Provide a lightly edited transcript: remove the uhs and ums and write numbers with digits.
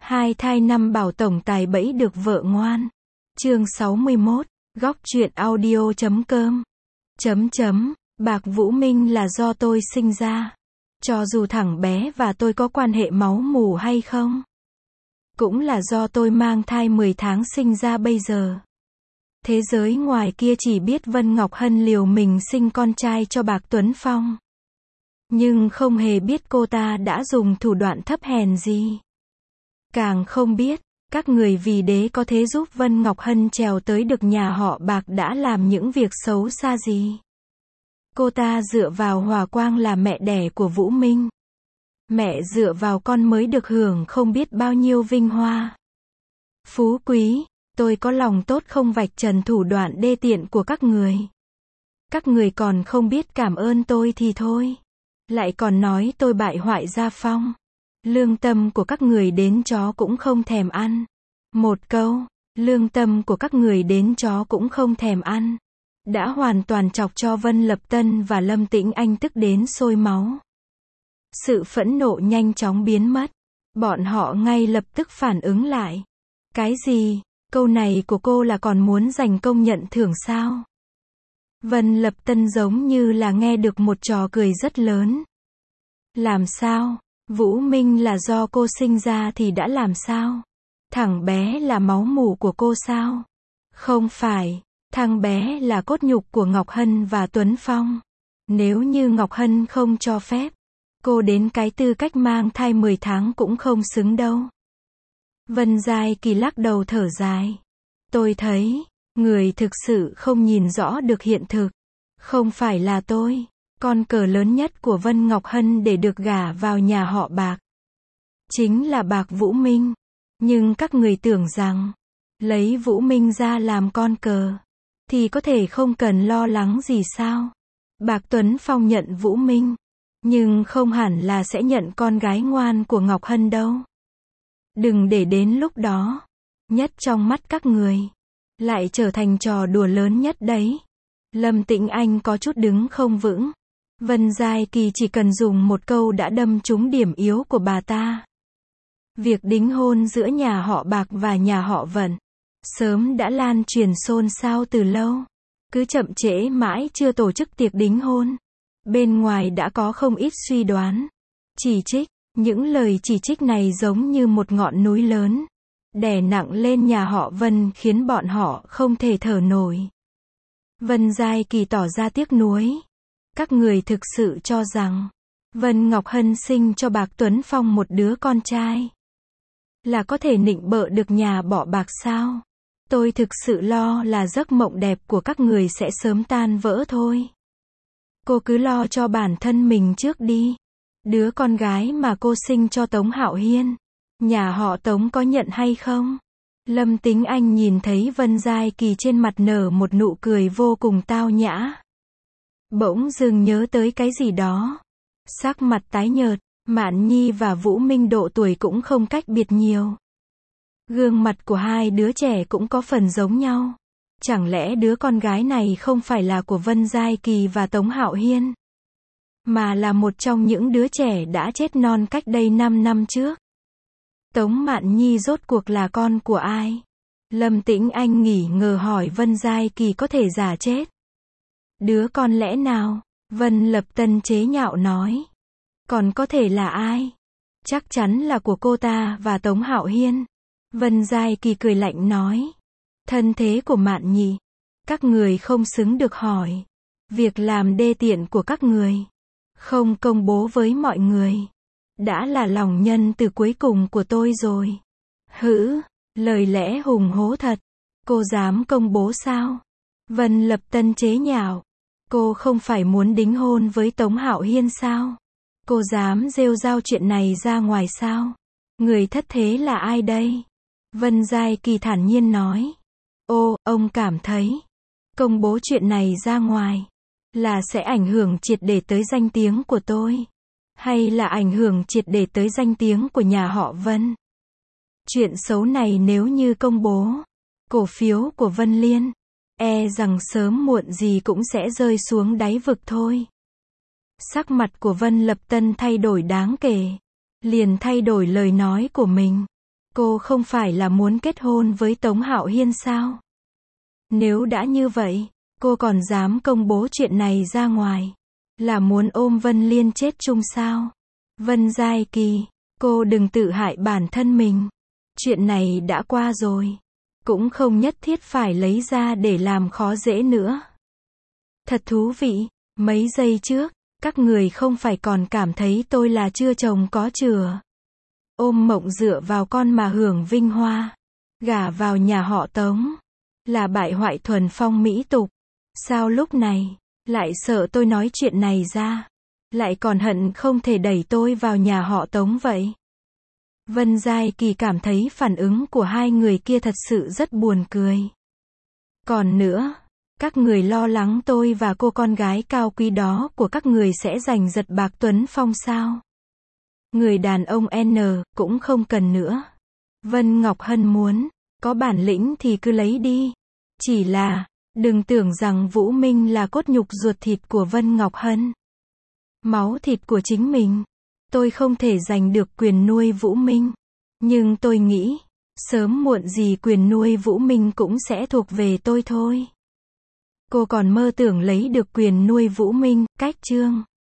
Hai thai năm bảo tổng tài bẫy được vợ ngoan. Chương 61, góc truyện audio.com. Bạc Vũ Minh là do tôi sinh ra. Cho dù thằng bé và tôi có quan hệ máu mủ hay không. Cũng là do tôi mang thai 10 tháng sinh ra bây giờ. Thế giới ngoài kia chỉ biết Vân Ngọc Hân liều mình sinh con trai cho Bạc Tuấn Phong. Nhưng không hề biết cô ta đã dùng thủ đoạn thấp hèn gì. Càng không biết, các người vì đế có thể giúp Vân Ngọc Hân trèo tới được nhà họ Bạc đã làm những việc xấu xa gì. Cô ta dựa vào Hòa Quang là mẹ đẻ của Vũ Minh. Mẹ dựa vào con mới được hưởng không biết bao nhiêu vinh hoa. Phú quý, tôi có lòng tốt không vạch trần thủ đoạn đê tiện của các người. Các người còn không biết cảm ơn tôi thì thôi. Lại còn nói tôi bại hoại gia phong. Lương tâm của các người đến chó cũng không thèm ăn. Một câu, lương tâm của các người đến chó cũng không thèm ăn. Đã hoàn toàn chọc cho Vân Lập Tân và Lâm Tĩnh Anh tức đến sôi máu. Sự phẫn nộ nhanh chóng biến mất. Bọn họ ngay lập tức phản ứng lại. Cái gì? Câu này của cô là còn muốn giành công nhận thưởng sao? Vân Lập Tân giống như là nghe được một trò cười rất lớn. Làm sao? Vũ Minh là do cô sinh ra thì đã làm sao? Thằng bé là máu mủ của cô sao? Không phải, thằng bé là cốt nhục của Ngọc Hân và Tuấn Phong. Nếu như Ngọc Hân không cho phép, cô đến cái tư cách mang thai 10 tháng cũng không xứng đâu. Vân Giai Kỳ lắc đầu thở dài. Tôi thấy, người thực sự không nhìn rõ được hiện thực. Không phải là tôi, con cờ lớn nhất của Vân Ngọc Hân để được gả vào nhà họ Bạc. Chính là Bạc Vũ Minh. Nhưng các người tưởng rằng, lấy Vũ Minh ra làm con cờ, thì có thể không cần lo lắng gì sao? Bạc Tuấn Phong nhận Vũ Minh, nhưng không hẳn là sẽ nhận con gái ngoan của Ngọc Hân đâu. Đừng để đến lúc đó, nhất trong mắt các người, lại trở thành trò đùa lớn nhất đấy. Lâm Tĩnh Anh có chút đứng không vững. Vân Giai Kỳ chỉ cần dùng một câu đã đâm trúng điểm yếu của bà ta. Việc đính hôn giữa nhà họ Bạc và nhà họ Vận sớm đã lan truyền xôn xao từ lâu. Cứ chậm trễ mãi chưa tổ chức tiệc đính hôn. Bên ngoài đã có không ít suy đoán, chỉ trích. Những lời chỉ trích này giống như một ngọn núi lớn, đè nặng lên nhà họ Vân khiến bọn họ không thể thở nổi. Vân Giai Kỳ tỏ ra tiếc nuối. Các người thực sự cho rằng Vân Ngọc Hân sinh cho Bạc Tuấn Phong một đứa con trai là có thể nịnh bợ được nhà họ Bạc sao? Tôi thực sự lo là giấc mộng đẹp của các người sẽ sớm tan vỡ thôi. Cô cứ lo cho bản thân mình trước đi. Đứa con gái mà cô sinh cho Tống Hạo Hiên, nhà họ Tống có nhận hay không? Lâm Tĩnh Anh nhìn thấy Vân Giai Kỳ trên mặt nở một nụ cười vô cùng tao nhã. Bỗng dưng nhớ tới cái gì đó. Sắc mặt tái nhợt, Mạn Nhi và Vũ Minh độ tuổi cũng không cách biệt nhiều. Gương mặt của hai đứa trẻ cũng có phần giống nhau. Chẳng lẽ đứa con gái này không phải là của Vân Giai Kỳ và Tống Hạo Hiên, mà là một trong những đứa trẻ đã chết non cách đây 5 năm trước? Tống Mạn Nhi rốt cuộc là con của ai? Lâm Tĩnh Anh nghỉ ngờ hỏi Vân Giai Kỳ có thể giả chết. Đứa con lẽ nào? Vân Lập Tân chế nhạo nói. Còn có thể là ai? Chắc chắn là của cô ta và Tống Hạo Hiên. Vân Giai Kỳ cười lạnh nói. Thân thế của Mạn Nhi, các người không xứng được hỏi. Việc làm đê tiện của các người, không công bố với mọi người, đã là lòng nhân từ cuối cùng của tôi rồi. Hử, lời lẽ hùng hố thật. Cô dám công bố sao? Vân Lập Tân chế nhạo. Cô không phải muốn đính hôn với Tống Hạo Hiên sao? Cô dám rêu rao chuyện này ra ngoài sao? Người thất thế là ai đây? Vân Giai Kỳ thản nhiên nói. Ô, ông cảm thấy công bố chuyện này ra ngoài là sẽ ảnh hưởng triệt để tới danh tiếng của tôi, hay là ảnh hưởng triệt để tới danh tiếng của nhà họ Vân? Chuyện xấu này nếu như công bố, cổ phiếu của Vân Liên, e rằng sớm muộn gì cũng sẽ rơi xuống đáy vực thôi. Sắc mặt của Vân Lập Tân thay đổi đáng kể, liền thay đổi lời nói của mình. Cô không phải là muốn kết hôn với Tống Hạo Hiên sao? Nếu đã như vậy, cô còn dám công bố chuyện này ra ngoài. Là muốn ôm Vân Liên chết chung sao? Vân Giai Kỳ, cô đừng tự hại bản thân mình. Chuyện này đã qua rồi. Cũng không nhất thiết phải lấy ra để làm khó dễ nữa. Thật thú vị, mấy giây trước, các người không phải còn cảm thấy tôi là chưa chồng có chửa. Ôm mộng dựa vào con mà hưởng vinh hoa. Gả vào nhà họ Tống. Là bại hoại thuần phong mỹ tục. Sao lúc này, lại sợ tôi nói chuyện này ra. Lại còn hận không thể đẩy tôi vào nhà họ Tống vậy. Vân Giai Kỳ cảm thấy phản ứng của hai người kia thật sự rất buồn cười. Còn nữa, các người lo lắng tôi và cô con gái cao quý đó của các người sẽ giành giật bạc Tuấn Phong sao? Người đàn ông N cũng không cần nữa. Vân Ngọc Hân muốn, có bản lĩnh thì cứ lấy đi. Chỉ là, đừng tưởng rằng Vũ Minh là cốt nhục ruột thịt của Vân Ngọc Hân. Máu thịt của chính mình. Tôi không thể giành được quyền nuôi Vũ Minh. Nhưng tôi nghĩ, sớm muộn gì quyền nuôi Vũ Minh cũng sẽ thuộc về tôi thôi. Cô còn mơ tưởng lấy được quyền nuôi Vũ Minh, cách chương.